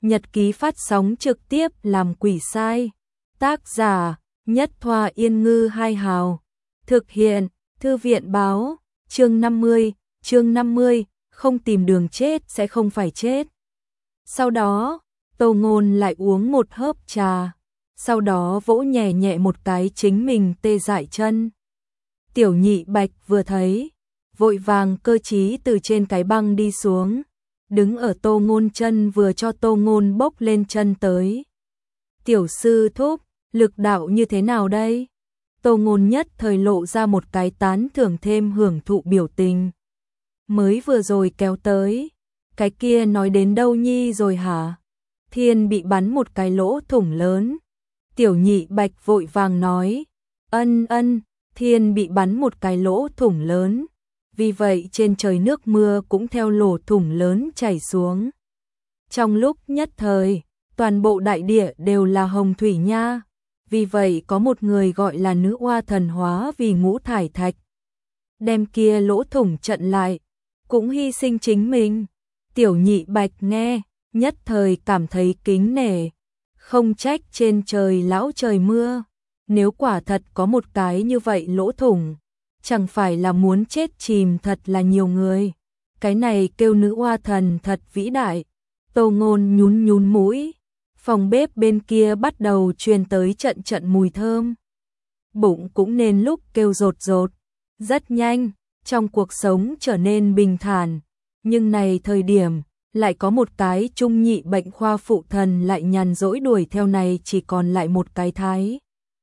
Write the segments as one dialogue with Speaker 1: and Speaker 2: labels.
Speaker 1: Nhật ký phát sóng trực tiếp làm quỷ sai. Tác giả: Nhất Thoa Yên Ngư Hai Hào. Thực hiện: Thư viện báo. Chương 50, không tìm đường chết sẽ không phải chết. Sau đó, Tô Ngôn lại uống một hớp trà, sau đó vỗ nhẹ nhẹ một cái chính mình tê dại chân. Tiểu Nhị Bạch vừa thấy, vội vàng cơ trí từ trên cái băng đi xuống, đứng ở Tô Ngôn chân vừa cho Tô Ngôn bốc lên chân tới. Tiểu sư thúc, lực đạo như thế nào đây? Tô Ngôn nhất thời lộ ra một cái tán thưởng thêm hưởng thụ biểu tình. Mới vừa rồi kéo tới, cái kia nói đến đâu nhi rồi hả? Thiên bị bắn một cái lỗ thủng lớn. Tiểu Nhị Bạch vội vàng nói, ân, Thiên bị bắn một cái lỗ thủng lớn. Vì vậy trên trời nước mưa cũng theo lỗ thủng lớn chảy xuống. Trong lúc nhất thời, toàn bộ đại địa đều là hồng thủy nha. Vì vậy có một người gọi là nữ oa thần hóa vì ngũ thải thạch. Đem kia lỗ thủng chặn lại, cũng hy sinh chính mình. Tiểu Nhị Bạch nghe, nhất thời cảm thấy kính nể. Không trách trên trời lão trời mưa. Nếu quả thật có một cái như vậy lỗ thủng, chẳng phải là muốn chết chìm thật là nhiều người. Cái này kêu nữ oa thần thật vĩ đại. Tô Ngôn nhún mũi. Phòng bếp bên kia bắt đầu truyền tới trận mùi thơm. Bụng cũng nên lúc kêu rột rột. Rất nhanh, trong cuộc sống trở nên bình thản. Nhưng này thời điểm, lại có một cái trung nhị bệnh khoa phụ thần lại nhàn rỗi đuổi theo này chỉ còn lại một cái thái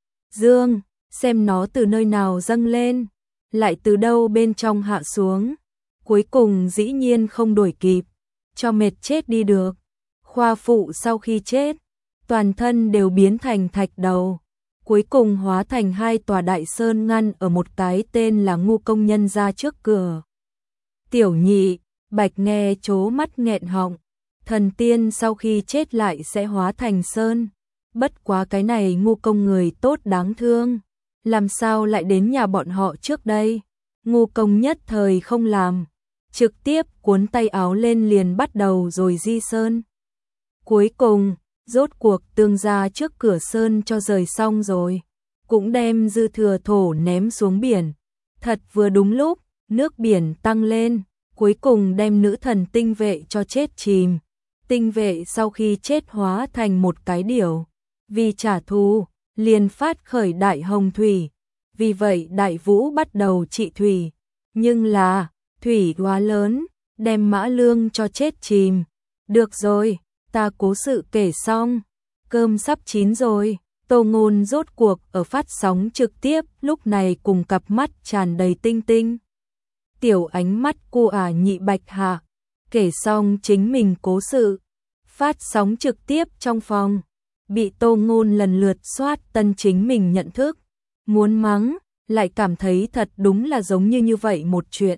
Speaker 1: dương, xem nó từ nơi nào dâng lên, lại từ đâu bên trong hạ xuống. Cuối cùng dĩ nhiên không đuổi kịp, cho mệt chết đi được. Khoa phụ sau khi chết, toàn thân đều biến thành thạch đầu, cuối cùng hóa thành hai tòa đại sơn ngăn ở một cái tên là Ngu Công nhân ra trước cửa. Tiểu Nhị Bạch nghe trố mắt nghẹn họng, thần tiên sau khi chết lại sẽ hóa thành sơn. Bất quá cái này Ngu Công người tốt đáng thương, làm sao lại đến nhà bọn họ trước đây? Ngu Công nhất thời không làm, trực tiếp cuốn tay áo lên liền bắt đầu rồi di sơn. Cuối cùng, rốt cuộc tương gia trước cửa sơn cho rời xong rồi, cũng đem dư thừa thổ ném xuống biển. Thật vừa đúng lúc, nước biển tăng lên, cuối cùng đem nữ thần tinh vệ cho chết chìm. Tinh vệ sau khi chết hóa thành một cái điểu, vì trả thù, liền phát khởi đại hồng thủy. Vì vậy đại vũ bắt đầu trị thủy, nhưng là, thủy quá lớn, đem Mã Lương cho chết chìm. Được rồi, ta cố sự kể xong, cơm sắp chín rồi. Tô Ngôn rốt cuộc ở phát sóng trực tiếp lúc này cùng cặp mắt tràn đầy tinh tinh. Tiểu ánh mắt cô Nhị Bạch hạ, kể xong chính mình cố sự. Phát sóng trực tiếp trong phòng, bị Tô Ngôn lần lượt soát tân chính mình nhận thức. Muốn mắng, lại cảm thấy thật đúng là giống như vậy một chuyện.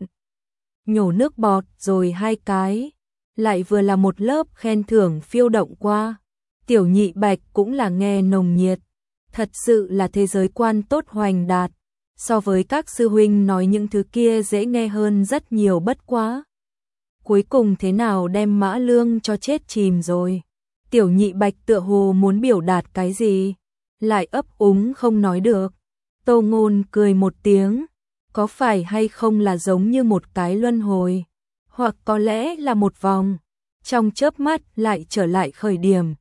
Speaker 1: Nhổ nước bọt rồi hai cái, lại vừa là một lớp khen thưởng phiêu động qua. Tiểu Nhị Bạch cũng là nghe nồng nhiệt, thật sự là thế giới quan tốt hoành đạt, so với các sư huynh nói những thứ kia dễ nghe hơn rất nhiều. Bất quá, cuối cùng thế nào đem Mã Lương cho chết chìm rồi. Tiểu Nhị Bạch tựa hồ muốn biểu đạt cái gì, lại ấp úng không nói được. Tô Ngôn cười một tiếng, có phải hay không là giống như một cái luân hồi, hoặc có lẽ là một vòng, trong chớp mắt lại trở lại khởi điểm.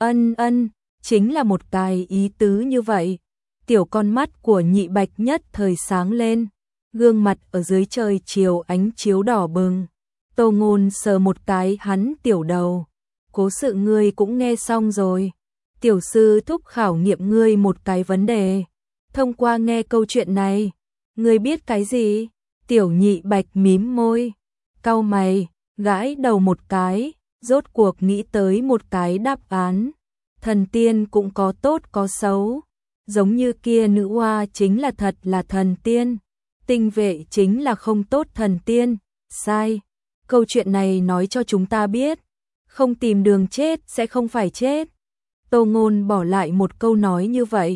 Speaker 1: Ân, chính là một cái ý tứ như vậy. Tiểu con mắt của Nhị Bạch nhất thời sáng lên, gương mặt ở dưới trời chiều ánh chiếu đỏ bừng. Tô Ngôn sờ một cái hắn tiểu đầu, cố sự ngươi cũng nghe xong rồi. Tiểu sư thúc khảo nghiệm ngươi một cái vấn đề. Thông qua nghe câu chuyện này, ngươi biết cái gì? Tiểu Nhị Bạch mím môi, cau mày, gãi đầu một cái, rốt cuộc nghĩ tới một cái đáp án. Thần tiên cũng có tốt có xấu, giống như kia nữ oa chính là thật là thần tiên, tinh vệ chính là không tốt thần tiên. Sai, câu chuyện này nói cho chúng ta biết, không tìm đường chết sẽ không phải chết. Tô Ngôn bỏ lại một câu nói như vậy,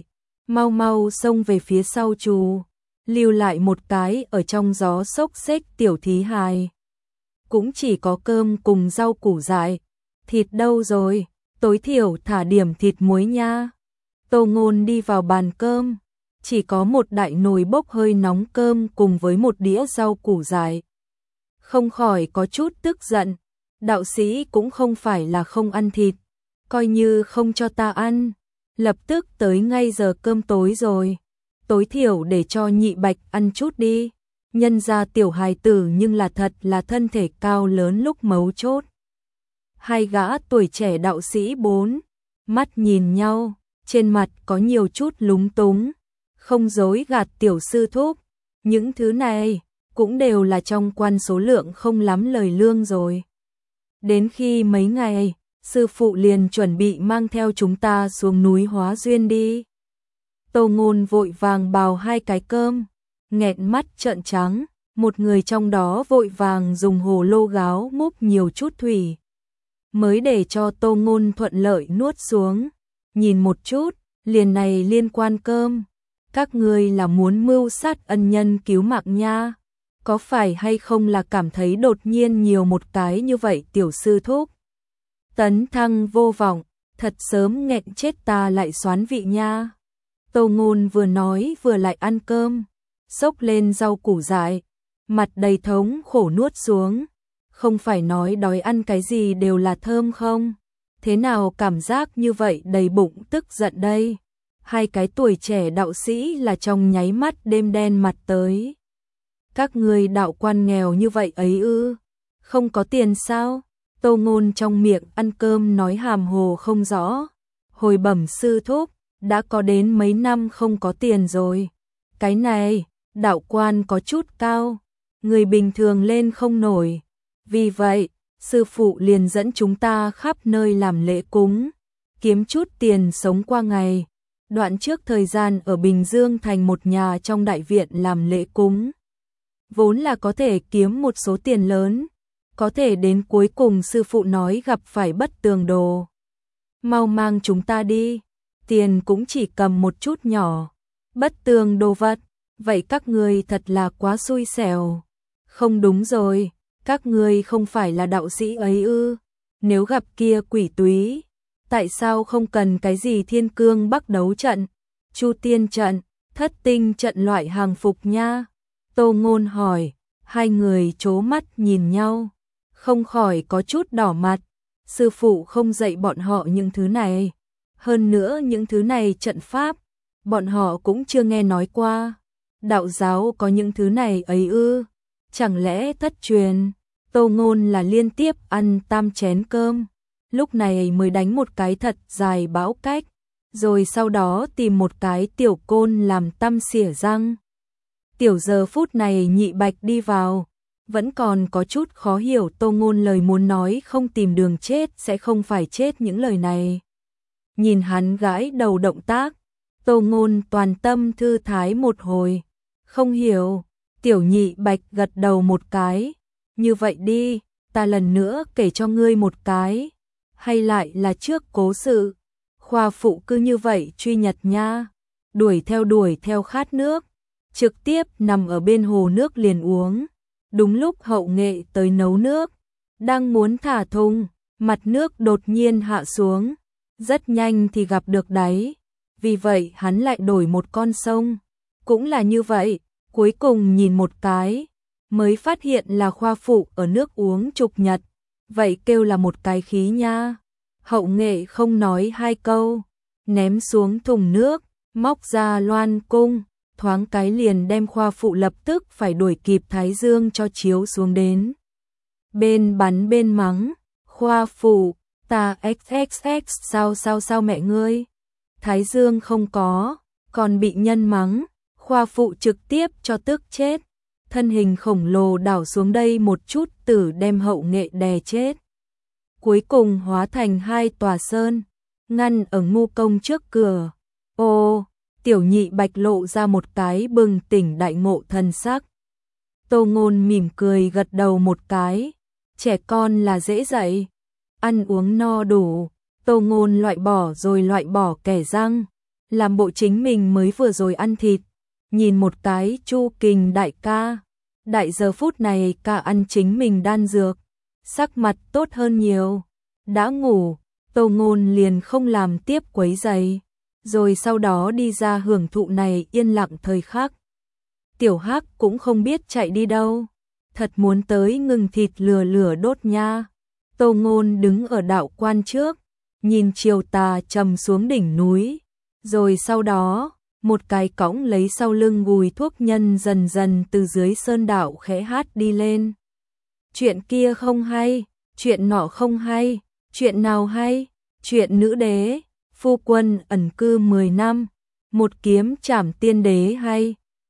Speaker 1: mau xông về phía sau trù, lưu lại một cái ở trong gió xốc xếch tiểu thí hài. Cũng chỉ có cơm cùng rau củ dại, thịt đâu rồi? tối thiểu thả điểm thịt muối nha. Tô Ngôn đi vào bàn cơm, chỉ có một đại nồi bốc hơi nóng cơm cùng với một đĩa rau củ dại. Không khỏi có chút tức giận, đạo sĩ cũng không phải là không ăn thịt, coi như không cho ta ăn, lập tức tới ngay giờ cơm tối rồi, tối thiểu để cho Nhị Bạch ăn chút đi, nhân ra tiểu hài tử nhưng là thật là thân thể cao lớn lúc mấu chốt. Hai gã tuổi trẻ đạo sĩ bốn mắt nhìn nhau, trên mặt có nhiều chút lúng túng, không dối gạt tiểu sư thúc, những thứ này cũng đều là trong quan số lượng không lắm lời lương rồi. Đến khi mấy ngày, sư phụ liền chuẩn bị mang theo chúng ta xuống núi Hóa Duyên đi. Tô Ngôn vội vàng bào hai cái cơm, nghẹn mắt trợn trắng, một người trong đó vội vàng dùng hồ lô gáo múc nhiều chút thủy, mới để cho Tô Ngôn thuận lợi nuốt xuống. Nhìn một chút, liền này liên quan cơm, các ngươi là muốn mưu sát ân nhân cứu mạng nha, có phải hay không là cảm thấy đột nhiên nhiều một cái như vậy tiểu sư thúc? Tấn thăng vô vọng, thật sớm nghẹn chết ta lại xoán vị nha. Tô Ngôn vừa nói vừa lại ăn cơm, xốc lên rau củ dại, mặt đầy thống khổ nuốt xuống, không phải nói đói ăn cái gì đều là thơm không? Thế nào cảm giác như vậy đầy bụng tức giận đây? Hai cái tuổi trẻ đạo sĩ là trong nháy mắt đêm đen mặt tới. Các ngươi đạo quan nghèo như vậy ấy ư? Không có tiền sao? Tô Ngôn trong miệng ăn cơm nói hàm hồ không rõ. Hồi bẩm sư thúc, đã có đến mấy năm không có tiền rồi. Cái này, đạo quan có chút cao, người bình thường lên không nổi. Vì vậy, sư phụ liền dẫn chúng ta khắp nơi làm lễ cúng, kiếm chút tiền sống qua ngày. Đoạn trước thời gian ở Bình Dương thành một nhà trong đại viện làm lễ cúng, vốn là có thể kiếm một số tiền lớn, có thể đến cuối cùng sư phụ nói gặp phải bất tường đồ. Mau mang chúng ta đi, tiền cũng chỉ cầm một chút nhỏ, bất tường đồ vật, vậy các ngươi thật là quá xui xẻo. Không đúng rồi, các ngươi không phải là đạo sĩ ấy ư? Nếu gặp kia quỷ túy, tại sao không cần cái gì Thiên Cương Bắc đấu trận, Chu Tiên trận, Thất Tinh trận loại hàng phục nha? Tô Ngôn hỏi, hai người chố mắt nhìn nhau, không khỏi có chút đỏ mặt. Sư phụ không dạy bọn họ những thứ này, hơn nữa những thứ này trận pháp, bọn họ cũng chưa nghe nói qua. Đạo giáo có những thứ này ấy ư? Chẳng lẽ thất truyền? Tô Ngôn là liên tiếp ăn tam chén cơm, lúc này mới đánh một cái thật dài bão cách, rồi sau đó tìm một cái tiểu côn làm tăm xỉa răng. Tiểu giờ phút này Nhị Bạch đi vào, vẫn còn có chút khó hiểu Tô Ngôn lời muốn nói không tìm đường chết sẽ không phải chết những lời này. Nhìn hắn gãi đầu động tác, Tô Ngôn toàn tâm thư thái một hồi, không hiểu. Tiểu Nhị Bạch gật đầu một cái, như vậy đi, ta lần nữa kể cho ngươi một cái, hay lại là trước cố sự. Khoa phụ cứ như vậy truy nhật nha, đuổi theo khát nước, trực tiếp nằm ở bên hồ nước liền uống. Đúng lúc hậu nghệ tới nấu nước, đang muốn thả thùng, mặt nước đột nhiên hạ xuống, rất nhanh thì gặp được đáy, vì vậy hắn lại đổi một con sông, cũng là như vậy. Cuối cùng nhìn một cái, mới phát hiện là khoa phụ ở nước uống chục nhật, vậy kêu là một cái khí nha. Hậu nghệ không nói hai câu, ném xuống thùng nước, móc ra loan cung, thoáng cái liền đem khoa phụ lập tức phải đuổi kịp thái dương cho chiếu xuống đến. Bên bắn bên mắng, khoa phụ, ta xxx sao mẹ ngươi, thái dương không có, còn bị nhân mắng. Khoa phụ trực tiếp cho tức chết, thân hình khổng lồ đảo xuống đây một chút tử đem hậu nghệ đè chết. Cuối cùng hóa thành hai tòa sơn, ngăn ở ngu công trước cửa. Ô, tiểu Nhị Bạch lộ ra một cái bừng tỉnh đại ngộ thần sắc. Tô Ngôn mỉm cười gật đầu một cái, trẻ con là dễ dạy, ăn uống no đủ. Tô Ngôn loại bỏ kẻ răng, làm bộ chính mình mới vừa rồi ăn thịt. Nhìn một cái Chu Kình đại ca, đại giờ phút này cả ăn chính mình đan dược, sắc mặt tốt hơn nhiều, đã ngủ, Tô Ngôn liền không làm tiếp quấy rầy, rồi sau đó đi ra hưởng thụ này yên lặng thời khắc. Tiểu Hắc cũng không biết chạy đi đâu, thật muốn tới ngừng thịt lửa lửa đốt nha. Tô Ngôn đứng ở đạo quan trước, nhìn chiều tà trầm xuống đỉnh núi, rồi sau đó, một cái cõng lấy sau lưng gùi thuốc nhân dần dần từ dưới sơn đạo khẽ hát đi lên. Chuyện kia không hay, chuyện nọ không hay, chuyện nào hay, chuyện nữ đế, phu quân ẩn cư 10 năm, một kiếm trảm tiên đế hay.